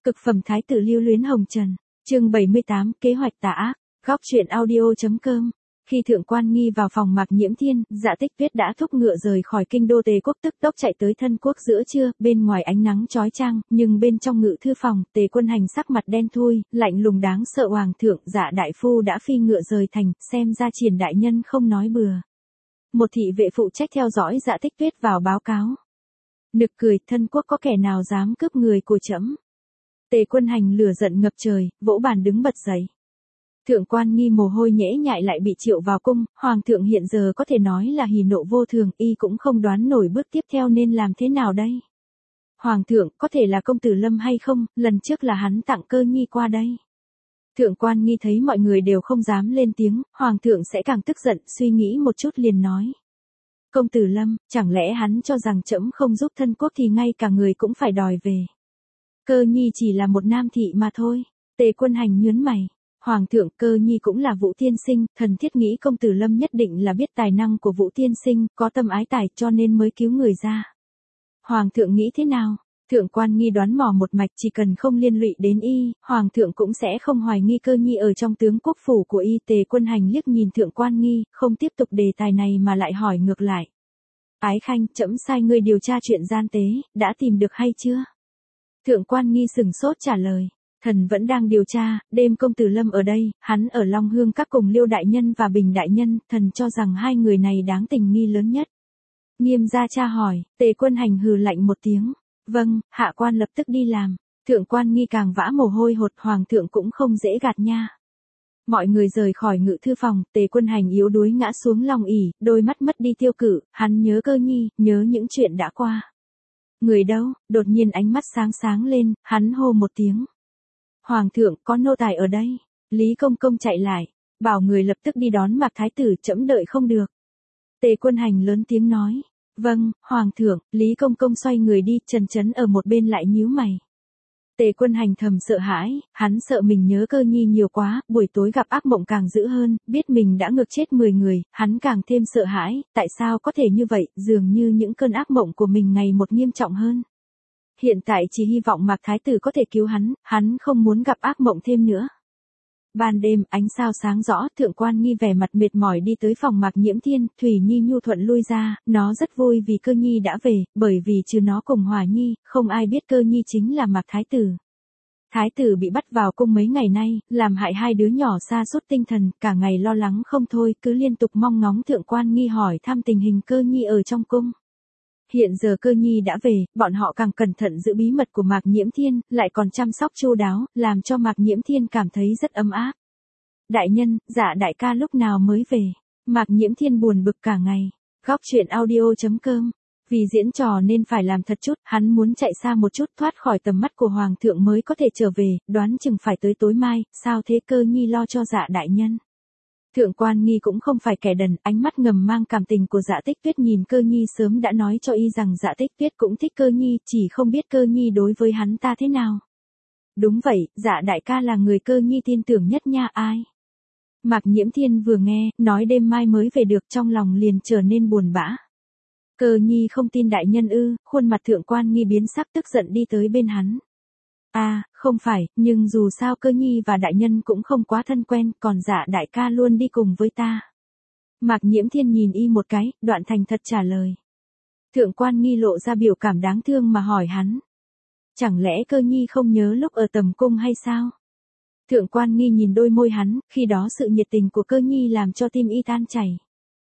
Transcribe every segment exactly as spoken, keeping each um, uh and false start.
Cực phẩm thái tử lưu luyến hồng trần, chương bảy mươi tám, kế hoạch tà ác, góc truyện audio.com. Khi Thượng Quan Nghi vào phòng Mạc Nhiễm Thiên, Dạ Tích Tuyết đã thúc ngựa rời khỏi kinh đô Tề quốc, tức tốc chạy tới Thân quốc giữa trưa, bên ngoài ánh nắng chói chang, nhưng bên trong ngự thư phòng, Tề Quân Hành sắc mặt đen thui, lạnh lùng đáng sợ. Hoàng thượng, Dạ đại phu đã phi ngựa rời thành, xem ra Triển đại nhân không nói bừa. Một thị vệ phụ trách theo dõi Dạ Tích Tuyết vào báo cáo. Nực cười, Thân quốc có kẻ nào dám cướp người của trẫm? Tề Quân Hành lửa giận ngập trời, vỗ bàn đứng bật dậy. Thượng Quan Nghi mồ hôi nhễ nhại lại bị triệu vào cung, Hoàng thượng hiện giờ có thể nói là hỉ nộ vô thường, y cũng không đoán nổi bước tiếp theo nên làm thế nào đây. Hoàng thượng, có thể là công tử Lâm hay không, lần trước là hắn tặng Cơ Nhi qua đây. Thượng Quan Nghi thấy mọi người đều không dám lên tiếng, Hoàng thượng sẽ càng tức giận, suy nghĩ một chút liền nói. Công tử Lâm, chẳng lẽ hắn cho rằng trẫm không giúp Thân quốc thì ngay cả người cũng phải đòi về. Cơ Nhi chỉ là một nam thị mà thôi. Tề Quân Hành nhướng mày. Hoàng thượng, Cơ Nhi cũng là Vũ tiên sinh, thần thiết nghĩ công tử Lâm nhất định là biết tài năng của Vũ tiên sinh, có tâm ái tài cho nên mới cứu người ra. Hoàng thượng nghĩ thế nào? Thượng Quan Nghi đoán mò một mạch, chỉ cần không liên lụy đến y, Hoàng thượng cũng sẽ không hoài nghi Cơ Nhi ở trong tướng quốc phủ của y. Tề Quân Hành liếc nhìn Thượng Quan Nghi, không tiếp tục đề tài này mà lại hỏi ngược lại. Ái khanh, trẫm sai ngươi điều tra chuyện gian tế, đã tìm được hay chưa? Thượng Quan Nghi sừng sốt trả lời. Thần vẫn đang điều tra, đêm công tử Lâm ở đây, hắn ở Long Hương các cùng Liêu đại nhân và Bình đại nhân, thần cho rằng hai người này đáng tình nghi lớn nhất. Nghiêm gia cha hỏi, Tề Quân Hành hừ lạnh một tiếng. Vâng, hạ quan lập tức đi làm. Thượng Quan Nghi càng vã mồ hôi hột, Hoàng thượng cũng không dễ gạt nha. Mọi người rời khỏi ngự thư phòng, Tề Quân Hành yếu đuối ngã xuống long ỷ, đôi mắt mất đi tiêu cự, hắn nhớ Cơ Nhi, nhớ những chuyện đã qua. Người đâu? Đột nhiên ánh mắt sáng sáng lên, hắn hô một tiếng. Hoàng thượng, có nô tài ở đây. Lý Công Công chạy lại, bảo người lập tức đi đón Mạc Thái tử, trẫm đợi không được. Tề Quân Hành lớn tiếng nói. Vâng, Hoàng thượng. Lý Công Công xoay người đi, Trần Chấn ở một bên lại nhíu mày. Tề Quân Hành thầm sợ hãi, hắn sợ mình nhớ Cơ Nhi nhiều quá, buổi tối gặp ác mộng càng dữ hơn, biết mình đã ngược chết mười người, hắn càng thêm sợ hãi, tại sao có thể như vậy, dường như những cơn ác mộng của mình ngày một nghiêm trọng hơn. Hiện tại chỉ hy vọng Mạc Thái tử có thể cứu hắn, hắn không muốn gặp ác mộng thêm nữa. Ban đêm, ánh sao sáng rõ, Thượng Quan Nghi vẻ mặt mệt mỏi đi tới phòng Mạc Nhiễm Thiên, Thủy Nhi nhu thuận lui ra, nó rất vui vì Cơ Nhi đã về, bởi vì trừ nó cùng Hòa Nhi, không ai biết Cơ Nhi chính là Mạc Thái tử. Thái tử bị bắt vào cung mấy ngày nay, làm hại hai đứa nhỏ sa sút tinh thần, cả ngày lo lắng không thôi, cứ liên tục mong ngóng Thượng Quan Nghi hỏi thăm tình hình Cơ Nhi ở trong cung. Hiện giờ Cơ Nhi đã về, bọn họ càng cẩn thận giữ bí mật của Mạc Nhiễm Thiên, lại còn chăm sóc chu đáo, làm cho Mạc Nhiễm Thiên cảm thấy rất ấm áp. Đại nhân, Dạ đại ca lúc nào mới về? Mạc Nhiễm Thiên buồn bực cả ngày. Góc truyện audio.com. Vì diễn trò nên phải làm thật chút, hắn muốn chạy xa một chút thoát khỏi tầm mắt của Hoàng thượng mới có thể trở về, đoán chừng phải tới tối mai, sao thế? Cơ Nhi lo cho Dạ đại nhân. Thượng Quan Nghi cũng không phải kẻ đần, ánh mắt ngầm mang cảm tình của Dạ Tích Tuyết nhìn Cơ Nhi sớm đã nói cho y rằng Dạ Tích Tuyết cũng thích Cơ Nhi, chỉ không biết Cơ Nhi đối với hắn ta thế nào. Đúng vậy, Dạ đại ca là người Cơ Nhi tin tưởng nhất nha. Ai? Mạc Nhiễm Thiên vừa nghe, nói đêm mai mới về được, trong lòng liền trở nên buồn bã. Cơ Nhi không tin đại nhân ư? Khuôn mặt Thượng Quan Nghi biến sắc, tức giận đi tới bên hắn. À, không phải, nhưng dù sao Cơ Nhi và đại nhân cũng không quá thân quen, còn Dạ đại ca luôn đi cùng với ta. Mạc Nhiễm Thiên nhìn y một cái, đoạn thành thật trả lời. Thượng Quan Nghi lộ ra biểu cảm đáng thương mà hỏi hắn. Chẳng lẽ Cơ Nhi không nhớ lúc ở tầm cung hay sao? Thượng Quan Nghi nhìn đôi môi hắn, khi đó sự nhiệt tình của Cơ Nhi làm cho tim y tan chảy.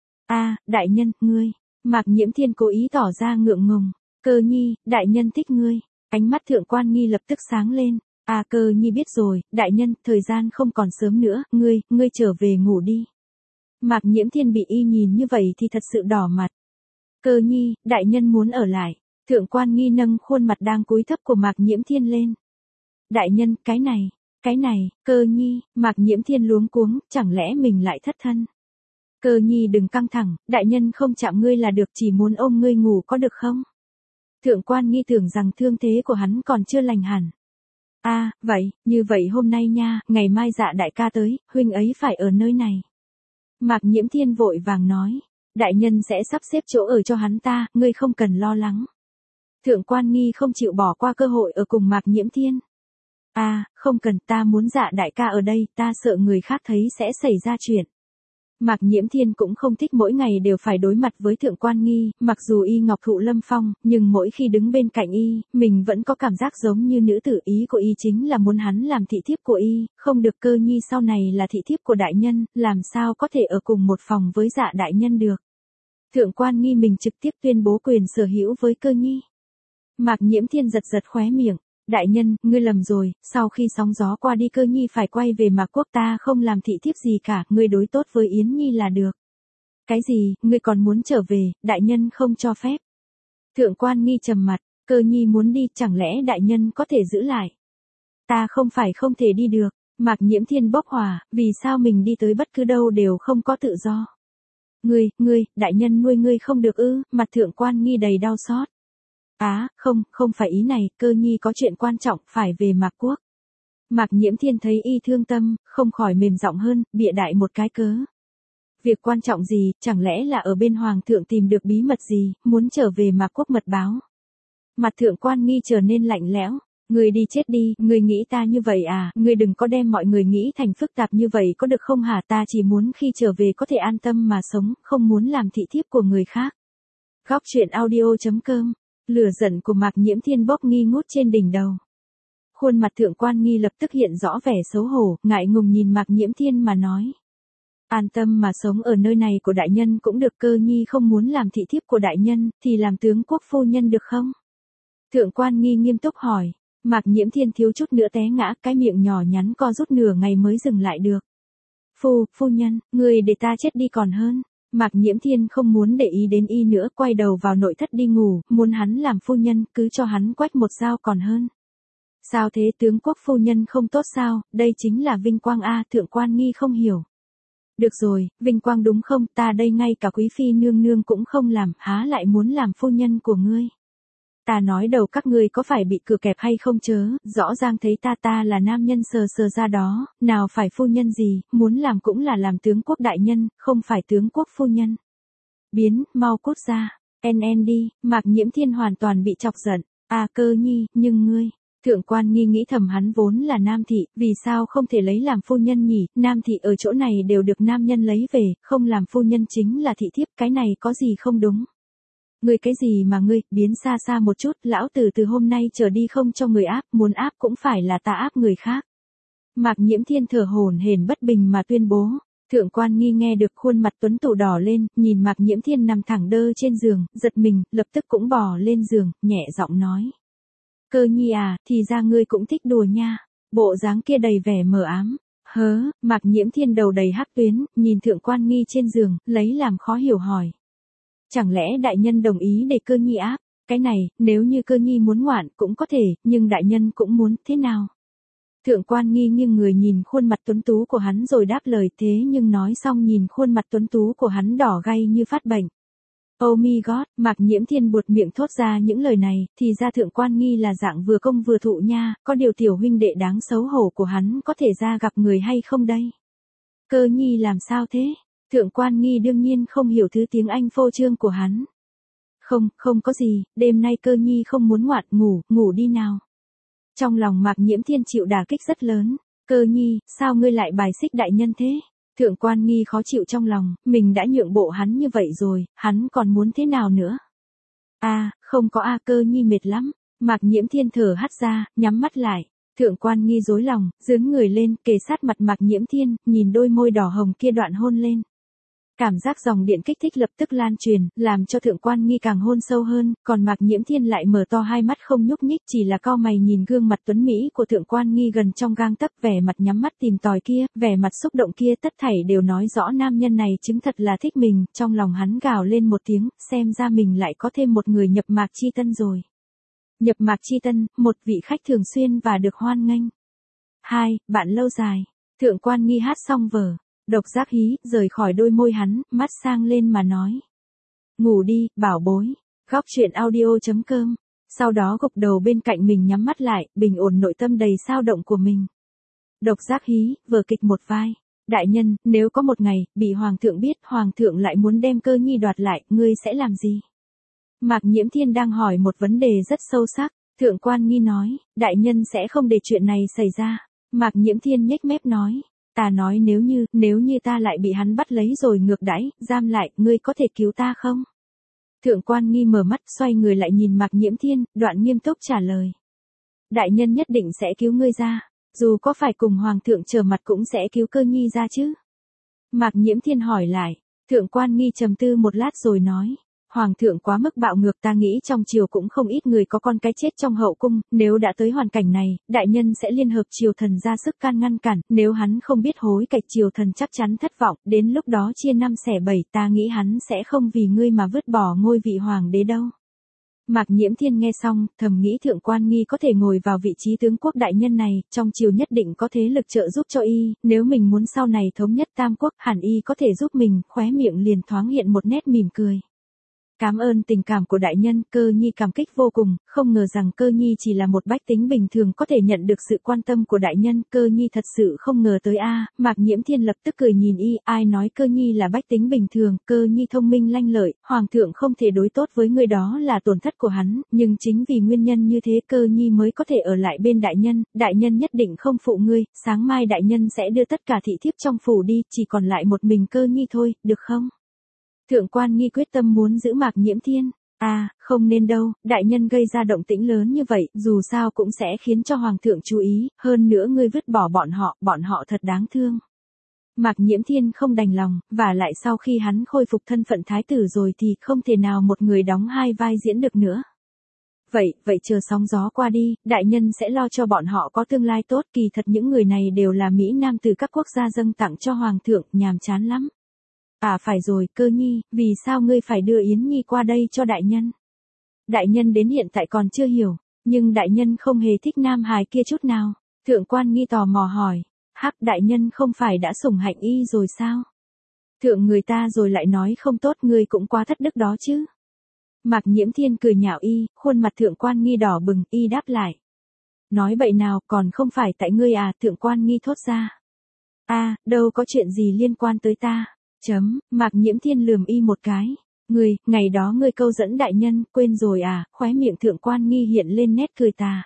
À, đại nhân, ngươi. Mạc Nhiễm Thiên cố ý tỏ ra ngượng ngùng. Cơ Nhi, đại nhân thích ngươi. Ánh mắt Thượng Quan Nghi lập tức sáng lên. À, Cơ Nhi biết rồi, đại nhân, thời gian không còn sớm nữa, ngươi, ngươi trở về ngủ đi. Mạc Nhiễm Thiên bị y nhìn như vậy thì thật sự đỏ mặt. Cơ Nhi, đại nhân muốn ở lại. Thượng Quan Nghi nâng khuôn mặt đang cúi thấp của Mạc Nhiễm Thiên lên. Đại nhân, cái này, cái này, Cơ Nhi, Mạc Nhiễm Thiên luống cuống, chẳng lẽ mình lại thất thân. Cơ Nhi đừng căng thẳng, đại nhân không chạm ngươi là được, chỉ muốn ôm ngươi ngủ có được không? Thượng Quan Nghi tưởng rằng thương thế của hắn còn chưa lành hẳn. À, vậy, như vậy hôm nay nha, ngày mai Dạ đại ca tới, huynh ấy phải ở nơi này. Mạc Nhiễm Thiên vội vàng nói, đại nhân sẽ sắp xếp chỗ ở cho hắn ta, ngươi không cần lo lắng. Thượng Quan Nghi không chịu bỏ qua cơ hội ở cùng Mạc Nhiễm Thiên. À, không cần, ta muốn Dạ đại ca ở đây, ta sợ người khác thấy sẽ xảy ra chuyện. Mạc Nhiễm Thiên cũng không thích mỗi ngày đều phải đối mặt với Thượng Quan Nghi, mặc dù y ngọc thụ lâm phong, nhưng mỗi khi đứng bên cạnh y, mình vẫn có cảm giác giống như nữ tử. Ý của y chính là muốn hắn làm thị thiếp của y, không được. Cơ Nhi sau này là thị thiếp của đại nhân, làm sao có thể ở cùng một phòng với Dạ đại nhân được. Thượng Quan Nghi mình trực tiếp tuyên bố quyền sở hữu với Cơ Nhi. Mạc Nhiễm Thiên giật giật khóe miệng. Đại nhân, ngươi lầm rồi, sau khi sóng gió qua đi Cơ Nhi phải quay về Mạc Quốc, ta không làm thị thiếp gì cả, ngươi đối tốt với Yến Nhi là được. Cái gì, ngươi còn muốn trở về, đại nhân không cho phép. Thượng Quan Nghi trầm mặt, Cơ Nhi muốn đi, chẳng lẽ đại nhân có thể giữ lại? Ta không phải không thể đi được. Mạc Nhiễm Thiên bốc hỏa, vì sao mình đi tới bất cứ đâu đều không có tự do? Ngươi, ngươi, đại nhân nuôi ngươi không được ư? Mặt Thượng Quan Nghi đầy đau xót. Á, à, không, không phải ý này, Cơ Nhi có chuyện quan trọng, phải về Mạc Quốc. Mạc Nhiễm Thiên thấy y thương tâm, không khỏi mềm giọng hơn, bịa đại một cái cớ. Việc quan trọng gì, chẳng lẽ là ở bên Hoàng thượng tìm được bí mật gì, muốn trở về Mạc Quốc mật báo. Mặt Thượng Quan Nghi trở nên lạnh lẽo. Ngươi đi chết đi, ngươi nghĩ ta như vậy à, ngươi đừng có đem mọi người nghĩ thành phức tạp như vậy có được không hả, ta chỉ muốn khi trở về có thể an tâm mà sống, không muốn làm thị thiếp của người khác. Góc truyện audio chấm com. Lửa giận của Mạc Nhiễm Thiên bốc nghi ngút trên đỉnh đầu. Khuôn mặt Thượng Quan Nghi lập tức hiện rõ vẻ xấu hổ, ngại ngùng nhìn Mạc Nhiễm Thiên mà nói. An tâm mà sống ở nơi này của đại nhân cũng được. Cơ Nhi không muốn làm thị thiếp của đại nhân, thì làm tướng quốc phu nhân được không? Thượng Quan Nghi nghiêm túc hỏi. Mạc Nhiễm Thiên thiếu chút nữa té ngã, cái miệng nhỏ nhắn co rút nửa ngày mới dừng lại được. Phu, phu nhân, người để ta chết đi còn hơn. Mạc Nhiễm Thiên không muốn để ý đến y nữa, quay đầu vào nội thất đi ngủ, muốn hắn làm phu nhân, cứ cho hắn quách một dao còn hơn. Sao thế, tướng quốc phu nhân không tốt sao, đây chính là vinh quang a. Thượng Quan Nghi không hiểu. Được rồi, vinh quang đúng không, ta đây ngay cả quý phi nương nương cũng không làm, há lại muốn làm phu nhân của ngươi. Ta nói đầu các ngươi có phải bị cửa kẹp hay không chớ, rõ ràng thấy ta ta là nam nhân sờ sờ ra đó, nào phải phu nhân gì, muốn làm cũng là làm tướng quốc đại nhân, không phải tướng quốc phu nhân. Biến, mau cút ra, en en đi. Mạc Nhiễm Thiên hoàn toàn bị chọc giận. À Cơ Nhi, nhưng ngươi, Thượng Quan Nghi nghĩ thầm hắn vốn là nam thị, vì sao không thể lấy làm phu nhân nhỉ, nam thị ở chỗ này đều được nam nhân lấy về, không làm phu nhân chính là thị thiếp, cái này có gì không đúng. Ngươi cái gì mà ngươi, biến xa xa một chút, lão tử từ hôm nay trở đi không cho người áp, muốn áp cũng phải là ta áp người khác. Mạc Nhiễm Thiên thở hổn hển bất bình mà tuyên bố. Thượng Quan Nghi nghe được khuôn mặt tuấn tú đỏ lên, nhìn Mạc Nhiễm Thiên nằm thẳng đơ trên giường, giật mình, lập tức cũng bò lên giường, nhẹ giọng nói. Cơ Nhi à, thì ra ngươi cũng thích đùa nha. Bộ dáng kia đầy vẻ mờ ám. Hớ, Mạc Nhiễm Thiên đầu đầy hắc tuyến, nhìn Thượng Quan Nghi trên giường, lấy làm khó hiểu hỏi. Chẳng lẽ đại nhân đồng ý để Cơ Nhi áp? Cái này, nếu như Cơ Nhi muốn ngoạn cũng có thể, nhưng đại nhân cũng muốn, thế nào? Thượng Quan Nghi nghiêng người nhìn khuôn mặt tuấn tú của hắn rồi đáp lời, thế nhưng nói xong nhìn khuôn mặt tuấn tú của hắn đỏ gay như phát bệnh. Oh my god, Mạc Nhiễm Thiên buột miệng thốt ra những lời này, thì ra Thượng Quan Nghi là dạng vừa công vừa thụ nha, có điều tiểu huynh đệ đáng xấu hổ của hắn có thể ra gặp người hay không đây? Cơ Nhi làm sao thế? Thượng Quan Nghi đương nhiên không hiểu thứ tiếng Anh phô trương của hắn. Không, không có gì, đêm nay Cơ Nhi không muốn ngoạn, ngủ, ngủ đi nào. Trong lòng Mạc Nhiễm Thiên chịu đả kích rất lớn. Cơ Nhi, sao ngươi lại bài xích đại nhân thế? Thượng Quan Nghi khó chịu trong lòng, mình đã nhượng bộ hắn như vậy rồi, hắn còn muốn thế nào nữa? À, không có a. Cơ Nhi mệt lắm. Mạc Nhiễm Thiên thở hắt ra, nhắm mắt lại. Thượng Quan Nghi rối lòng, giương người lên, kề sát mặt Mạc Nhiễm Thiên, nhìn đôi môi đỏ hồng kia đoạn hôn lên. Cảm giác dòng điện kích thích lập tức lan truyền, làm cho Thượng Quan Nghi càng hôn sâu hơn, còn Mạc Nhiễm Thiên lại mở to hai mắt không nhúc nhích, chỉ là cau mày nhìn gương mặt tuấn mỹ của Thượng Quan Nghi gần trong gang tấc, vẻ mặt nhắm mắt tìm tòi kia, vẻ mặt xúc động kia, tất thảy đều nói rõ nam nhân này chứng thật là thích mình, trong lòng hắn gào lên một tiếng, xem ra mình lại có thêm một người nhập Mạc Chi Tân rồi. Nhập Mạc Chi Tân, một vị khách thường xuyên và được hoan nghênh. Hai, bạn lâu dài. Thượng Quan Nghi hát xong vở. Độc giác hí, rời khỏi đôi môi hắn, mắt sang lên mà nói. Ngủ đi, bảo bối. Góc truyện audio chấm com. Sau đó gục đầu bên cạnh mình nhắm mắt lại, bình ổn nội tâm đầy xao động của mình. Độc giác hí, vở kịch một vai. Đại nhân, nếu có một ngày, bị Hoàng thượng biết, Hoàng thượng lại muốn đem Cơ Nhi đoạt lại, ngươi sẽ làm gì? Mạc Nhiễm Thiên đang hỏi một vấn đề rất sâu sắc. Thượng quan nghi nói, đại nhân sẽ không để chuyện này xảy ra. Mạc Nhiễm Thiên nhếch mép nói, ta nói nếu như, nếu như ta lại bị hắn bắt lấy rồi ngược đãi, giam lại, ngươi có thể cứu ta không? Thượng quan nghi mở mắt xoay người lại nhìn Mạc Nhiễm Thiên, đoạn nghiêm túc trả lời. Đại nhân nhất định sẽ cứu ngươi ra, dù có phải cùng hoàng thượng trở mặt cũng sẽ cứu Cơ Nhi ra chứ. Mạc Nhiễm Thiên hỏi lại, thượng quan nghi trầm tư một lát rồi nói. Hoàng thượng quá mức bạo ngược, ta nghĩ trong triều cũng không ít người có con cái chết trong hậu cung, nếu đã tới hoàn cảnh này, đại nhân sẽ liên hợp triều thần ra sức can ngăn cản, nếu hắn không biết hối cải triều thần chắc chắn thất vọng, đến lúc đó chia năm xẻ bảy, ta nghĩ hắn sẽ không vì ngươi mà vứt bỏ ngôi vị hoàng đế đâu. Mạc Nhiễm Thiên nghe xong, thầm nghĩ thượng quan nghi có thể ngồi vào vị trí tướng quốc đại nhân này, trong triều nhất định có thế lực trợ giúp cho y, nếu mình muốn sau này thống nhất tam quốc, hẳn y có thể giúp mình, khóe miệng liền thoáng hiện một nét mỉm cười. Cảm ơn tình cảm của đại nhân, Cơ Nhi cảm kích vô cùng, không ngờ rằng Cơ Nhi chỉ là một bách tính bình thường có thể nhận được sự quan tâm của đại nhân, Cơ Nhi thật sự không ngờ tới a. Mạc Nhiễm Thiên lập tức cười nhìn y, ai nói Cơ Nhi là bách tính bình thường, Cơ Nhi thông minh lanh lợi, hoàng thượng không thể đối tốt với người đó là tổn thất của hắn, nhưng chính vì nguyên nhân như thế Cơ Nhi mới có thể ở lại bên đại nhân, đại nhân nhất định không phụ ngươi, sáng mai đại nhân sẽ đưa tất cả thị thiếp trong phủ đi, chỉ còn lại một mình Cơ Nhi thôi, được không? Thượng quan nghi quyết tâm muốn giữ Mạc Nhiễm Thiên. À, không nên đâu, đại nhân gây ra động tĩnh lớn như vậy, dù sao cũng sẽ khiến cho hoàng thượng chú ý, hơn nữa ngươi vứt bỏ bọn họ, bọn họ thật đáng thương. Mạc Nhiễm Thiên không đành lòng, và lại sau khi hắn khôi phục thân phận thái tử rồi thì không thể nào một người đóng hai vai diễn được nữa. Vậy, vậy chờ sóng gió qua đi, đại nhân sẽ lo cho bọn họ có tương lai tốt, kỳ thật những người này đều là Mỹ Nam từ các quốc gia dâng tặng cho hoàng thượng, nhàm chán lắm. À phải rồi, Cơ Nhi, vì sao ngươi phải đưa Yến Nhi qua đây cho đại nhân? Đại nhân đến hiện tại còn chưa hiểu, nhưng đại nhân không hề thích nam hài kia chút nào. Thượng quan nghi tò mò hỏi, hắc đại nhân không phải đã sủng hạnh y rồi sao? Thượng người ta rồi lại nói không tốt, ngươi cũng quá thất đức đó chứ. Mạc Nhiễm Thiên cười nhạo y, khuôn mặt thượng quan nghi đỏ bừng, y đáp lại. Nói bậy nào, còn không phải tại ngươi à, thượng quan nghi thốt ra. À, đâu có chuyện gì liên quan tới ta. Chấm, Mạc Nhiễm Thiên lườm y một cái. Ngươi, ngày đó ngươi câu dẫn đại nhân, quên rồi à, khóe miệng thượng quan nghi hiện lên nét cười tà.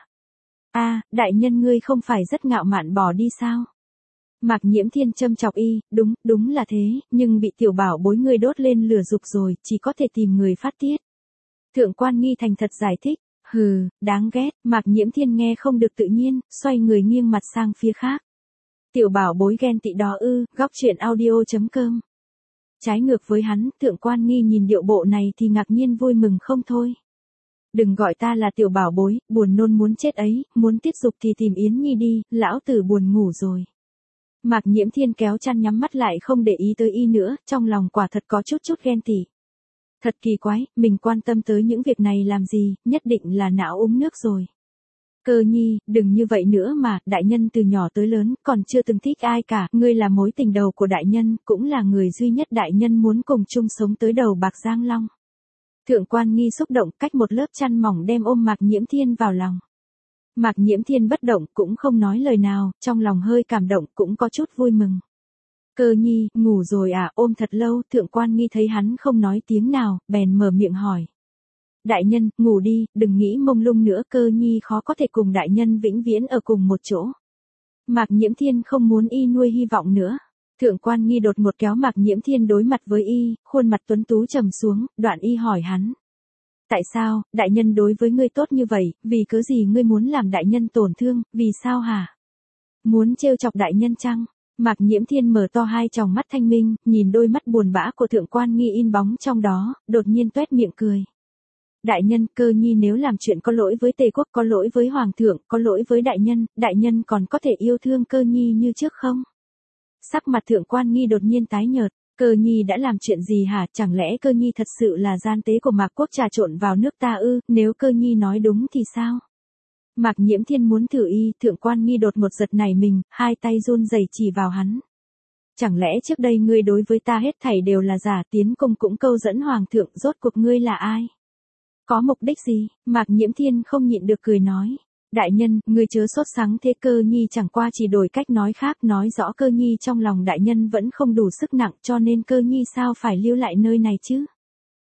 À, đại nhân ngươi không phải rất ngạo mạn bỏ đi sao? Mạc Nhiễm Thiên châm chọc y, đúng, đúng là thế, nhưng bị tiểu bảo bối ngươi đốt lên lửa dục rồi, chỉ có thể tìm người phát tiết. Thượng quan nghi thành thật giải thích, hừ, đáng ghét, Mạc Nhiễm Thiên nghe không được tự nhiên, xoay người nghiêng mặt sang phía khác. Tiểu bảo bối ghen tị đó ư, góc truyện audio chấm com. Trái ngược với hắn, thượng quan nghi nhìn điệu bộ này thì ngạc nhiên vui mừng không thôi. Đừng gọi ta là tiểu bảo bối, buồn nôn muốn chết ấy, muốn tiết dục thì tìm Yến Nhi đi, lão tử buồn ngủ rồi. Mạc Nhiễm Thiên kéo chăn nhắm mắt lại không để ý tới y nữa, trong lòng quả thật có chút chút ghen tị. Thật kỳ quái, mình quan tâm tới những việc này làm gì, nhất định là não uống nước rồi. Cơ Nhi, đừng như vậy nữa mà, đại nhân từ nhỏ tới lớn, còn chưa từng thích ai cả, ngươi là mối tình đầu của đại nhân, cũng là người duy nhất đại nhân muốn cùng chung sống tới đầu bạc giang long. Thượng quan nghi xúc động, cách một lớp chăn mỏng đem ôm Mạc Nhiễm Thiên vào lòng. Mạc Nhiễm Thiên bất động, cũng không nói lời nào, trong lòng hơi cảm động, cũng có chút vui mừng. Cơ Nhi, ngủ rồi à, ôm thật lâu, thượng quan nghi thấy hắn không nói tiếng nào, bèn mở miệng hỏi. Đại nhân, ngủ đi, đừng nghĩ mông lung nữa, Cơ Nhi khó có thể cùng đại nhân vĩnh viễn ở cùng một chỗ. Mạc Nhiễm Thiên không muốn y nuôi hy vọng nữa. Thượng quan nghi đột ngột kéo Mạc Nhiễm Thiên đối mặt với y, khuôn mặt tuấn tú trầm xuống, đoạn y hỏi hắn. Tại sao, đại nhân đối với ngươi tốt như vậy, vì cớ gì ngươi muốn làm đại nhân tổn thương, vì sao hả? Muốn trêu chọc đại nhân chăng? Mạc Nhiễm Thiên mở to hai tròng mắt thanh minh, nhìn đôi mắt buồn bã của thượng quan nghi in bóng trong đó, đột nhiên toét miệng cười. Đại nhân, Cơ Nhi nếu làm chuyện có lỗi với Tề quốc, có lỗi với Hoàng thượng, có lỗi với đại nhân, đại nhân còn có thể yêu thương Cơ Nhi như trước không? Sắc mặt thượng quan nghi đột nhiên tái nhợt, Cơ Nhi đã làm chuyện gì hả, chẳng lẽ Cơ Nhi thật sự là gian tế của Mạc quốc trà trộn vào nước ta ư, nếu Cơ Nhi nói đúng thì sao? Mạc Nhiễm Thiên muốn thử y, thượng quan nghi đột một giật nảy mình, hai tay run rẩy chỉ vào hắn. Chẳng lẽ trước đây ngươi đối với ta hết thảy đều là giả, tiến cung cũng câu dẫn Hoàng thượng, rốt cuộc ngươi là ai? Có mục đích gì? Mạc Nhiễm Thiên không nhịn được cười nói. Đại nhân, ngươi chớ sốt sắng thế, Cơ Nhi chẳng qua chỉ đổi cách nói khác, nói rõ Cơ Nhi trong lòng đại nhân vẫn không đủ sức nặng, cho nên Cơ Nhi sao phải lưu lại nơi này chứ?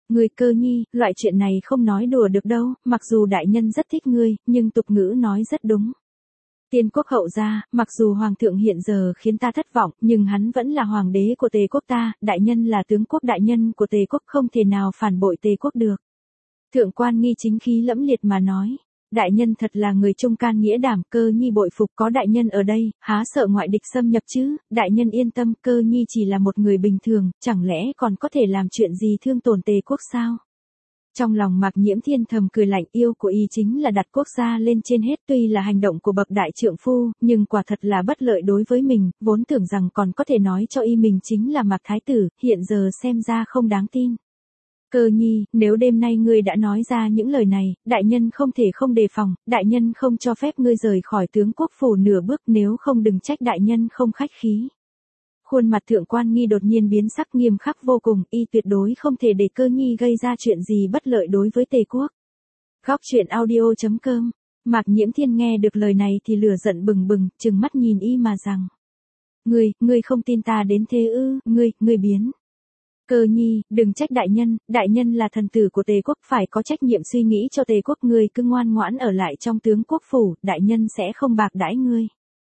Ngươi Cơ Nhi, loại chuyện này không nói đùa được đâu, mặc dù đại nhân rất thích ngươi, nhưng tục ngữ nói rất đúng. Tiên quốc hậu gia, mặc dù hoàng thượng hiện giờ khiến ta thất vọng, nhưng hắn vẫn là hoàng đế của Tề quốc ta, đại nhân là tướng quốc đại nhân của Tề quốc không thể nào phản bội Tề quốc được. Thượng Quan Nghi chính khí lẫm liệt mà nói, đại nhân thật là người trung can nghĩa đảm, Cơ Nhi bội phục, có đại nhân ở đây, há sợ ngoại địch xâm nhập chứ, đại nhân yên tâm, Cơ Nhi chỉ là một người bình thường, chẳng lẽ còn có thể làm chuyện gì thương tổn Tề quốc sao? Trong lòng Mạc Nhiễm Thiên thầm cười lạnh, yêu của y chính là đặt quốc gia lên trên hết, tuy là hành động của bậc đại trượng phu, nhưng quả thật là bất lợi đối với mình, vốn tưởng rằng còn có thể nói cho y mình chính là Mạc Thái Tử, hiện giờ xem ra không đáng tin. Cơ Nhi, nếu đêm nay ngươi đã nói ra những lời này, đại nhân không thể không đề phòng, đại nhân không cho phép ngươi rời khỏi tướng quốc phủ nửa bước, nếu không đừng trách đại nhân không khách khí. Khuôn mặt Thượng Quan Nghi đột nhiên biến sắc nghiêm khắc vô cùng, y tuyệt đối không thể để Cơ Nhi gây ra chuyện gì bất lợi đối với Tề quốc. Góc truyện audio chấm com. Mạc Nhiễm Thiên nghe được lời này thì lửa giận bừng bừng, trừng mắt nhìn y mà rằng: Ngươi, ngươi không tin ta đến thế ư, ngươi, ngươi biến. Cơ Nhi, đừng trách đại nhân, đại nhân là thần tử của Tề quốc, phải có trách nhiệm suy nghĩ cho Tề quốc, ngươi cứ ngoan ngoãn ở lại trong tướng quốc phủ, đại nhân sẽ không bạc đãi ngươi.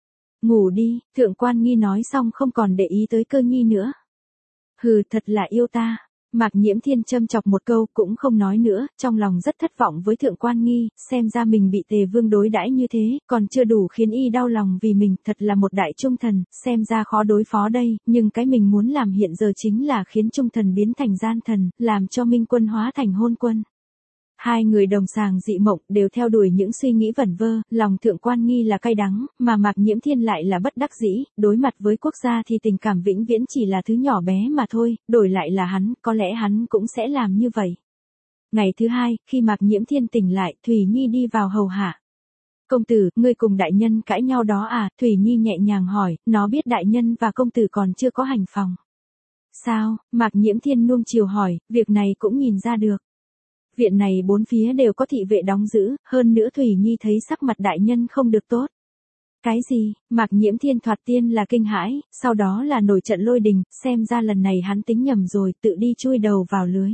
Ngủ đi, Thượng Quan Nghi nói xong không còn để ý tới Cơ Nhi nữa. Hừ, thật là yêu ta. Mạc Nhiễm Thiên châm chọc một câu cũng không nói nữa, trong lòng rất thất vọng với Thượng Quan Nghi, xem ra mình bị Tề Vương đối đãi như thế, còn chưa đủ khiến y đau lòng vì mình, thật là một đại trung thần, xem ra khó đối phó đây, nhưng cái mình muốn làm hiện giờ chính là khiến trung thần biến thành gian thần, làm cho minh quân hóa thành hôn quân. Hai người đồng sàng dị mộng đều theo đuổi những suy nghĩ vẩn vơ, lòng Thượng Quan Nghi là cay đắng, mà Mạc Nhiễm Thiên lại là bất đắc dĩ, đối mặt với quốc gia thì tình cảm vĩnh viễn chỉ là thứ nhỏ bé mà thôi, đổi lại là hắn, có lẽ hắn cũng sẽ làm như vậy. Ngày thứ hai, khi Mạc Nhiễm Thiên tỉnh lại, Thủy Nhi đi vào hầu hạ. Công tử, ngươi cùng đại nhân cãi nhau đó à, Thủy Nhi nhẹ nhàng hỏi, nó biết đại nhân và công tử còn chưa có hành phòng. Sao, Mạc Nhiễm Thiên nuông chiều hỏi, việc này cũng nhìn ra được. Viện này bốn phía đều có thị vệ đóng giữ, hơn nữa Thủy Nhi thấy sắc mặt đại nhân không được tốt. Cái gì? Mạc Nhiễm Thiên thoạt tiên là kinh hãi, sau đó là nổi trận lôi đình, xem ra lần này hắn tính nhầm rồi, tự đi chui đầu vào lưới.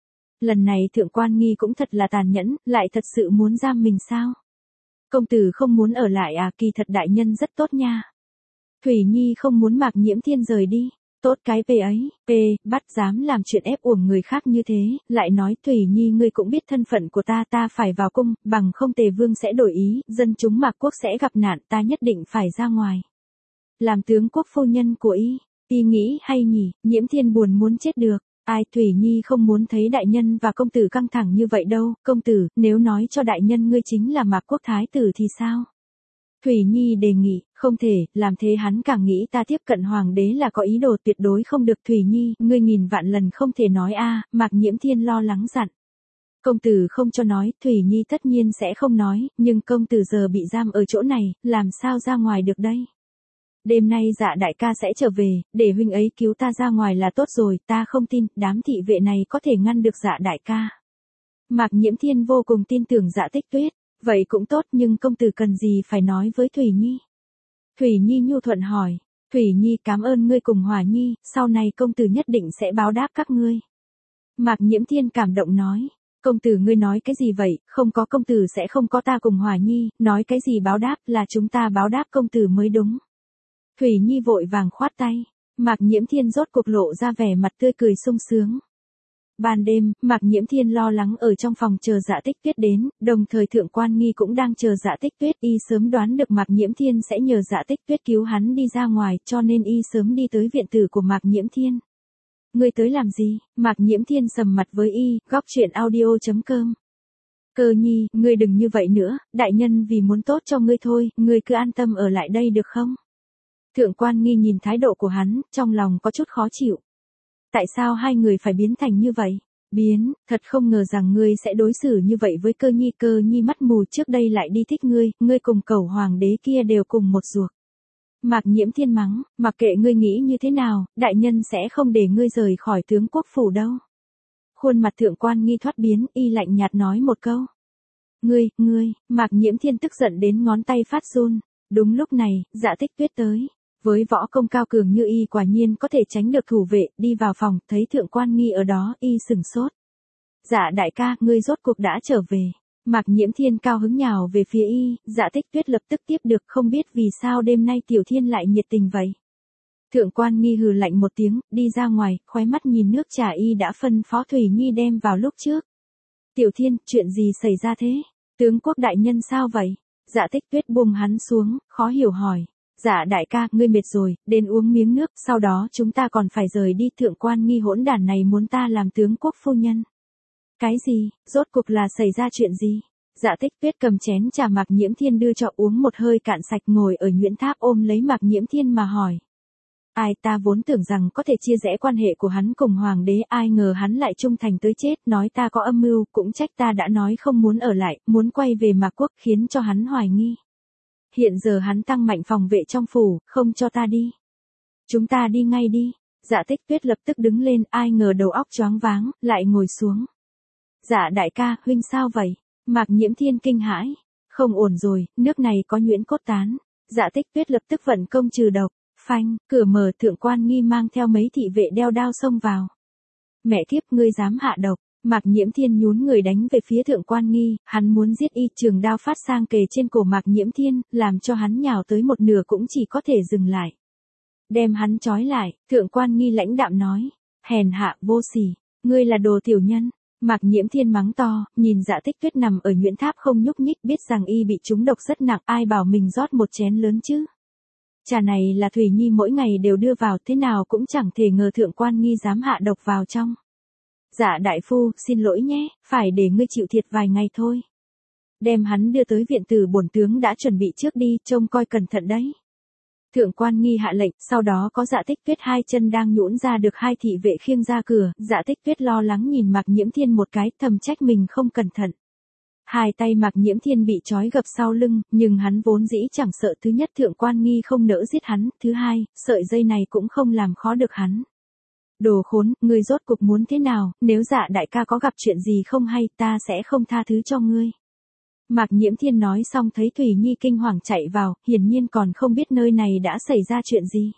Lần này Thượng Quan Nghi cũng thật là tàn nhẫn, lại thật sự muốn giam mình sao? Công tử không muốn ở lại à, kỳ thật đại nhân rất tốt nha. Thủy Nhi không muốn Mạc Nhiễm Thiên rời đi. Tốt cái về ấy, p, bắt dám làm chuyện ép uổng người khác như thế, lại nói Thủy Nhi ngươi cũng biết thân phận của ta, ta phải vào cung, bằng không Tề Vương sẽ đổi ý, dân chúng Mạc quốc sẽ gặp nạn, ta nhất định phải ra ngoài. Làm tướng quốc phu nhân của y, y nghĩ hay nhỉ, Nhiễm Thiên buồn muốn chết được, ai Thủy Nhi không muốn thấy đại nhân và công tử căng thẳng như vậy đâu, công tử, nếu nói cho đại nhân ngươi chính là Mạc quốc thái tử thì sao? Thủy Nhi đề nghị, không thể, làm thế hắn càng nghĩ ta tiếp cận hoàng đế là có ý đồ, tuyệt đối không được. Thủy Nhi, ngươi nghìn vạn lần không thể nói a. Mạc Nhiễm Thiên lo lắng dặn. Công tử không cho nói, Thủy Nhi tất nhiên sẽ không nói, nhưng công tử giờ bị giam ở chỗ này, làm sao ra ngoài được đây? Đêm nay Dạ đại ca sẽ trở về, để huynh ấy cứu ta ra ngoài là tốt rồi, ta không tin, đám thị vệ này có thể ngăn được Dạ đại ca. Mạc Nhiễm Thiên vô cùng tin tưởng Dạ Tích Tuyết. Vậy cũng tốt, nhưng công tử cần gì phải nói với Thủy Nhi? Thủy Nhi nhu thuận hỏi. Thủy Nhi cảm ơn ngươi cùng Hòa Nhi, sau này công tử nhất định sẽ báo đáp các ngươi. Mạc Nhiễm Thiên cảm động nói. Công tử ngươi nói cái gì vậy, không có công tử sẽ không có ta cùng Hòa Nhi, nói cái gì báo đáp, là chúng ta báo đáp công tử mới đúng. Thủy Nhi vội vàng khoát tay. Mạc Nhiễm Thiên rốt cuộc lộ ra vẻ mặt tươi cười sung sướng. Ban đêm, Mạc Nhiễm Thiên lo lắng ở trong phòng chờ Dạ Tích Tuyết đến, đồng thời Thượng Quan Nghi cũng đang chờ Dạ Tích Tuyết, y sớm đoán được Mạc Nhiễm Thiên sẽ nhờ Dạ Tích Tuyết cứu hắn đi ra ngoài, cho nên y sớm đi tới viện tử của Mạc Nhiễm Thiên. Ngươi tới làm gì? Mạc Nhiễm Thiên sầm mặt với y, góc truyện audio chấm com. Cơ Nhi, ngươi đừng như vậy nữa, đại nhân vì muốn tốt cho ngươi thôi, ngươi cứ an tâm ở lại đây được không? Thượng Quan Nghi nhìn thái độ của hắn, trong lòng có chút khó chịu. Tại sao hai người phải biến thành như vậy? Biến, thật không ngờ rằng ngươi sẽ đối xử như vậy với Cơ Nhi. Cơ Nhi mắt mù trước đây lại đi thích ngươi, ngươi cùng cẩu hoàng đế kia đều cùng một ruột. Mạc Nhiễm Thiên mắng, mặc kệ ngươi nghĩ như thế nào, đại nhân sẽ không để ngươi rời khỏi tướng quốc phủ đâu. Khuôn mặt Thượng Quan Nghi thoát biến, y lạnh nhạt nói một câu. Ngươi, ngươi, Mạc Nhiễm Thiên tức giận đến ngón tay phát run. Đúng lúc này, Dạ Tích Tuyết tới. Với võ công cao cường như y quả nhiên có thể tránh được thủ vệ, đi vào phòng, thấy Thượng Quan Nghi ở đó, y sửng sốt. Dạ đại ca, ngươi rốt cuộc đã trở về. Mạc Nhiễm Thiên cao hứng nhào về phía y, Dạ Tích Tuyết lập tức tiếp được, không biết vì sao đêm nay Tiểu Thiên lại nhiệt tình vậy. Thượng quan nghi hừ lạnh một tiếng, đi ra ngoài, khóe mắt nhìn nước trà y đã phân phó Thủy Nhi đem vào lúc trước. Tiểu Thiên, chuyện gì xảy ra thế? Tướng quốc đại nhân sao vậy? Dạ Tích Tuyết buông hắn xuống, khó hiểu hỏi. Dạ đại ca, ngươi mệt rồi, đến uống miếng nước, sau đó chúng ta còn phải rời đi. Thượng quan nghi hỗn đản này muốn ta làm tướng quốc phu nhân. Cái gì, rốt cuộc là xảy ra chuyện gì? Dạ Tích Tuyết cầm chén trà Mạc Nhiễm Thiên đưa cho uống một hơi cạn sạch, ngồi ở nhuyễn tháp ôm lấy Mạc Nhiễm Thiên mà hỏi. Ai, ta vốn tưởng rằng có thể chia rẽ quan hệ của hắn cùng hoàng đế, ai ngờ hắn lại trung thành tới chết, nói ta có âm mưu, cũng trách ta đã nói không muốn ở lại, muốn quay về Mạc Quốc, khiến cho hắn hoài nghi. Hiện giờ hắn tăng mạnh phòng vệ trong phủ, không cho ta đi. Chúng ta đi ngay đi. Dạ Tích Tuyết lập tức đứng lên, ai ngờ đầu óc choáng váng, lại ngồi xuống. Dạ đại ca, huynh sao vậy? Mạc Nhiễm Thiên kinh hãi. Không ổn rồi, nước này có nhuyễn cốt tán. Dạ Tích Tuyết lập tức vận công trừ độc. Phanh, cửa mở, Thượng quan nghi mang theo mấy thị vệ đeo đao xông vào. Mẹ kiếp, ngươi dám hạ độc. Mạc Nhiễm Thiên nhún người đánh về phía Thượng quan nghi, hắn muốn giết y, trường đao phát sang kề trên cổ Mạc Nhiễm Thiên, làm cho hắn nhào tới một nửa cũng chỉ có thể dừng lại. Đem hắn trói lại, Thượng quan nghi lãnh đạm nói. Hèn hạ, vô sỉ, ngươi là đồ tiểu nhân. Mạc Nhiễm Thiên mắng to, nhìn Dạ Tích Tuyết nằm ở nhuyễn tháp không nhúc nhích, biết rằng y bị trúng độc rất nặng, ai bảo mình rót một chén lớn chứ. Trà này là Thủy Nhi mỗi ngày đều đưa vào, thế nào cũng chẳng thể ngờ Thượng quan nghi dám hạ độc vào trong. Dạ đại phu, xin lỗi nhé, phải để ngươi chịu thiệt vài ngày thôi. Đem hắn đưa tới viện tử, bổn tướng đã chuẩn bị trước đi, trông coi cẩn thận đấy. Thượng quan nghi hạ lệnh, sau đó có Dạ Tích Tuyết hai chân đang nhũn ra được hai thị vệ khiêng ra cửa, Dạ Tích Tuyết lo lắng nhìn Mạc Nhiễm Thiên một cái, thầm trách mình không cẩn thận. Hai tay Mạc Nhiễm Thiên bị trói gập sau lưng, nhưng hắn vốn dĩ chẳng sợ, thứ nhất Thượng quan nghi không nỡ giết hắn, thứ hai, sợi dây này cũng không làm khó được hắn. Đồ khốn, ngươi rốt cuộc muốn thế nào, nếu Dạ đại ca có gặp chuyện gì không hay, ta sẽ không tha thứ cho ngươi. Mạc Nhiễm Thiên nói xong thấy Thủy Nhi kinh hoàng chạy vào, hiển nhiên còn không biết nơi này đã xảy ra chuyện gì.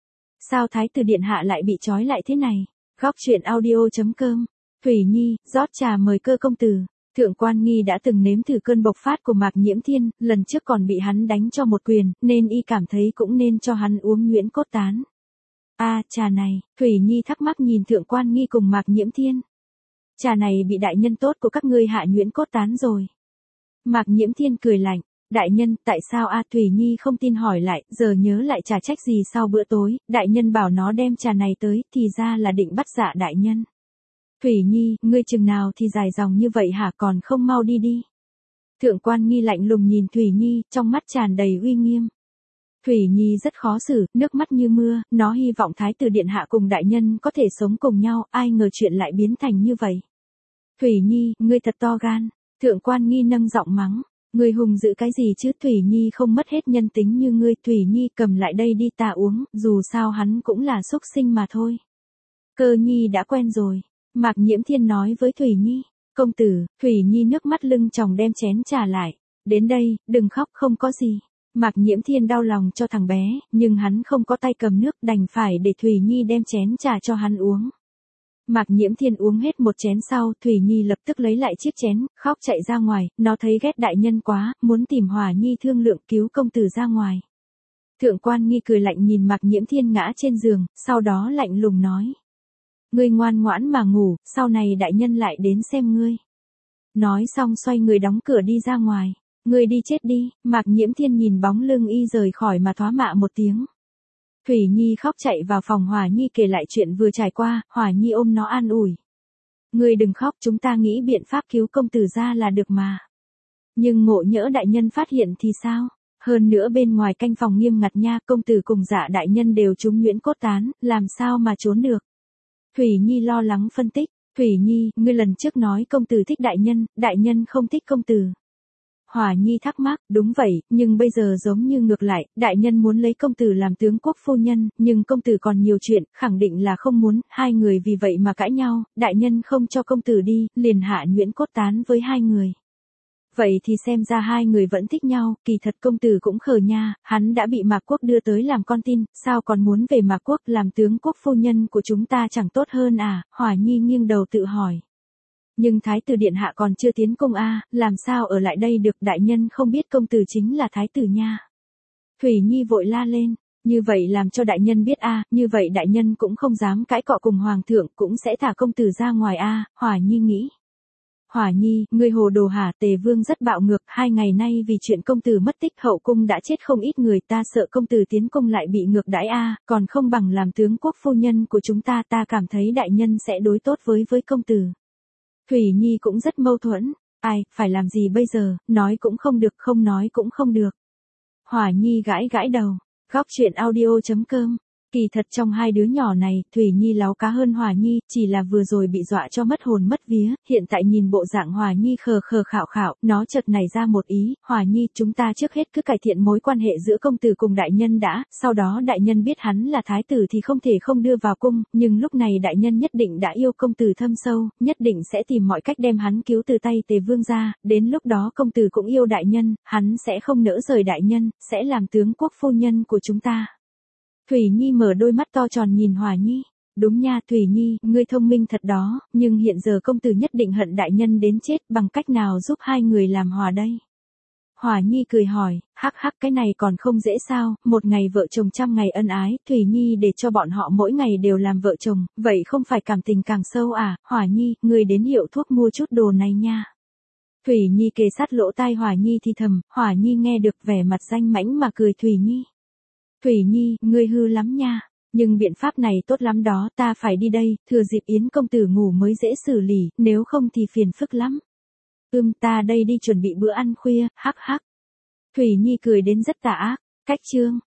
Sao thái tử điện hạ lại bị trói lại thế này? Góc truyện audio chấm com. Thủy Nhi, rót trà mời Cơ công tử. Thượng quan nghi đã từng nếm thử cơn bộc phát của Mạc Nhiễm Thiên, lần trước còn bị hắn đánh cho một quyền, nên y cảm thấy cũng nên cho hắn uống nhuyễn cốt tán. A, à, trà này, Thủy Nhi thắc mắc nhìn Thượng quan nghi cùng Mạc Nhiễm Thiên. Trà này bị đại nhân tốt của các ngươi hạ nhuyễn cốt tán rồi. Mạc Nhiễm Thiên cười lạnh, đại nhân, tại sao a? Thủy Nhi không tin hỏi lại, giờ nhớ lại trà trách gì sau bữa tối, đại nhân bảo nó đem trà này tới, thì ra là định bắt Dạ đại nhân. Thủy Nhi, ngươi chừng nào thì dài dòng như vậy hả, còn không mau đi đi. Thượng quan nghi lạnh lùng nhìn Thủy Nhi, trong mắt tràn đầy uy nghiêm. Thủy Nhi rất khó xử, nước mắt như mưa, nó hy vọng thái tử điện hạ cùng đại nhân có thể sống cùng nhau, ai ngờ chuyện lại biến thành như vậy. Thủy Nhi, ngươi thật to gan. Thượng quan nghi nâng giọng mắng, ngươi hùng dữ cái gì chứ? Thủy Nhi không mất hết nhân tính như ngươi. Thủy Nhi, cầm lại đây đi, ta uống, dù sao hắn cũng là xúc sinh mà thôi. Cơ Nhi đã quen rồi. Mạc Nhiễm Thiên nói với Thủy Nhi. Công tử. Thủy Nhi nước mắt lưng tròng đem chén trà lại. Đến đây, đừng khóc, không có gì. Mạc Nhiễm Thiên đau lòng cho thằng bé, nhưng hắn không có tay cầm nước, đành phải để Thủy Nhi đem chén trà cho hắn uống. Mạc Nhiễm Thiên uống hết một chén sau, Thủy Nhi lập tức lấy lại chiếc chén, khóc chạy ra ngoài, nó thấy ghét đại nhân quá, muốn tìm Hòa Nhi thương lượng cứu công tử ra ngoài. Thượng quan nghi cười lạnh nhìn Mạc Nhiễm Thiên ngã trên giường, sau đó lạnh lùng nói. Ngươi ngoan ngoãn mà ngủ, sau này đại nhân lại đến xem ngươi. Nói xong xoay người đóng cửa đi ra ngoài. Ngươi đi chết đi. Mạc Nhiễm Thiên nhìn bóng lưng y rời khỏi mà thoá mạ một tiếng. Thủy Nhi khóc chạy vào phòng Hòa Nhi kể lại chuyện vừa trải qua, Hòa Nhi ôm nó an ủi. Ngươi đừng khóc, chúng ta nghĩ biện pháp cứu công tử ra là được mà. Nhưng ngộ nhỡ đại nhân phát hiện thì sao? Hơn nữa bên ngoài canh phòng nghiêm ngặt nha, công tử cùng Dạ đại nhân đều trúng nhuyễn cốt tán, làm sao mà trốn được? Thủy Nhi lo lắng phân tích, Thủy Nhi, ngươi lần trước nói công tử thích đại nhân, đại nhân không thích công tử. Hòa Nhi thắc mắc, đúng vậy, nhưng bây giờ giống như ngược lại, đại nhân muốn lấy công tử làm tướng quốc phu nhân, nhưng công tử còn nhiều chuyện, khẳng định là không muốn, hai người vì vậy mà cãi nhau, đại nhân không cho công tử đi, liền hạ nhuyễn cốt tán với hai người. Vậy thì xem ra hai người vẫn thích nhau, kỳ thật công tử cũng khờ nha, hắn đã bị Mạc Quốc đưa tới làm con tin, sao còn muốn về Mạc Quốc làm tướng quốc phu nhân của chúng ta chẳng tốt hơn à? Hòa Nhi nghiêng đầu tự hỏi. Nhưng thái tử điện hạ còn chưa tiến cung a, làm sao ở lại đây được, đại nhân không biết công tử chính là thái tử nha. Thủy Nhi vội la lên, như vậy làm cho đại nhân biết a, như vậy đại nhân cũng không dám cãi cọ cùng hoàng thượng, cũng sẽ thả công tử ra ngoài a, Hỏa Nhi nghĩ. Hỏa Nhi, ngươi hồ đồ hả, Tề Vương rất bạo ngược, hai ngày nay vì chuyện công tử mất tích hậu cung đã chết không ít người, ta sợ công tử tiến cung lại bị ngược đãi a, còn không bằng làm tướng quốc phu nhân của chúng ta, ta cảm thấy đại nhân sẽ đối tốt với với công tử. Thủy Nhi cũng rất mâu thuẫn, ai, phải làm gì bây giờ, nói cũng không được, không nói cũng không được. Hỏa Nhi gãi gãi đầu, góc truyện audio chấm com. Kỳ thật trong hai đứa nhỏ này, Thủy Nhi láu cá hơn Hỏa Nhi, chỉ là vừa rồi bị dọa cho mất hồn mất vía, hiện tại nhìn bộ dạng Hỏa Nhi khờ khờ khạo khạo, nó chợt nảy ra một ý, Hỏa Nhi, chúng ta trước hết cứ cải thiện mối quan hệ giữa công tử cùng đại nhân đã, sau đó đại nhân biết hắn là thái tử thì không thể không đưa vào cung, nhưng lúc này đại nhân nhất định đã yêu công tử thâm sâu, nhất định sẽ tìm mọi cách đem hắn cứu từ tay Tề Vương ra, đến lúc đó công tử cũng yêu đại nhân, hắn sẽ không nỡ rời đại nhân, sẽ làm tướng quốc phu nhân của chúng ta. Thủy Nhi mở đôi mắt to tròn nhìn Hỏa Nhi. Đúng nha Thủy Nhi, ngươi thông minh thật đó, nhưng hiện giờ công tử nhất định hận đại nhân đến chết, bằng cách nào giúp hai người làm hòa đây? Hỏa Nhi cười hỏi, hắc hắc, cái này còn không dễ sao, một ngày vợ chồng trăm ngày ân ái, Thủy Nhi để cho bọn họ mỗi ngày đều làm vợ chồng, vậy không phải cảm tình càng sâu à? Hỏa Nhi, ngươi đến hiệu thuốc mua chút đồ này nha. Thủy Nhi kề sát lỗ tai Hỏa Nhi thì thầm, Hỏa Nhi nghe được vẻ mặt danh mãnh mà cười. Thủy Nhi. Thủy Nhi, ngươi hư lắm nha, nhưng biện pháp này tốt lắm đó, ta phải đi đây, thừa dịp Yến công tử ngủ mới dễ xử lý, nếu không thì phiền phức lắm. Ưm, ta đây đi chuẩn bị bữa ăn khuya, hắc hắc. Thủy Nhi cười đến rất tà ác, cách chương.